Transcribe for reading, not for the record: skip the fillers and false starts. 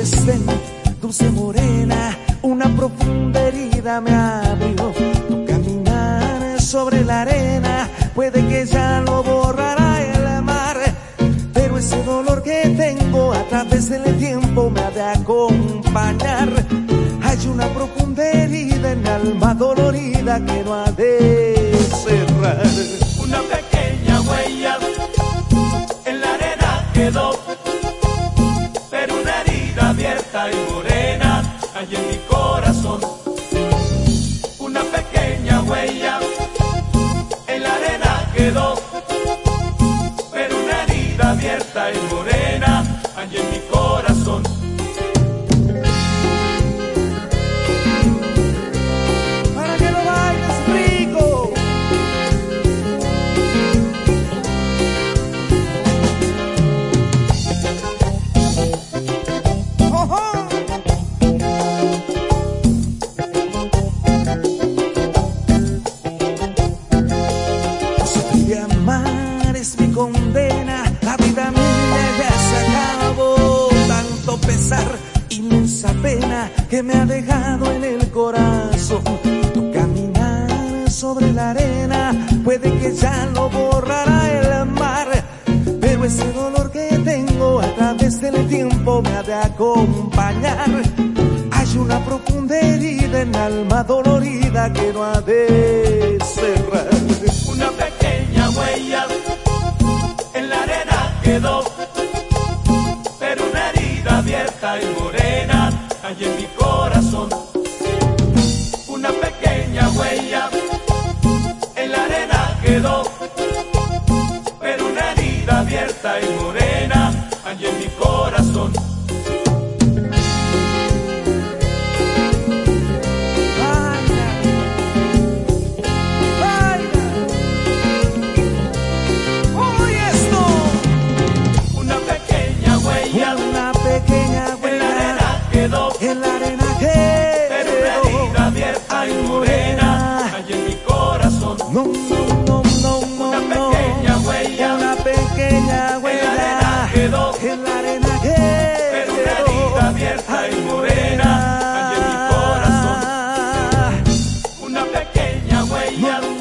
desdén, dulce morena, una profunda herida me abrió. Tu caminar sobre la arena puede que ya lo borrará el mar, pero ese dolor que tengo a través del tiempo me ha de acompañar. Hay una profunda herida en mi alma dolorida que no ha de cerrar. Una pequeña huella en la arena quedó, pero una herida abierta y morena hay en mi corazón. Una pequeña huella en la arena quedó, pero una herida abierta y morena hay en mi corazón. Para que lo bailes rico. ¡Ojo! De amar es mi condena, la vida mía ya se acabó. Tanto pesar, inmensa pena que me ha dejado en el corazón. Tu caminar sobre la arena puede que ya lo borrará el mar, pero ese dolor que tengo a través del tiempo me ha de acompañar. Hay una profunda herida en alma dolorida que no ha de cerrar. Una pequeña huella en la arena quedó, pero una herida abierta y morena hay en mi corazón. Una pequeña huella en la arena quedó, pero una herida abierta y morena hay en mi corazón. En la arena pero una herida abierta y morena hay en mi corazón. No, no, no, no, no, una pequeña huella, una pequeña huella. En la arena quedó, en la arena pero una herida abierta y morena hay en mi corazón. Una pequeña huella.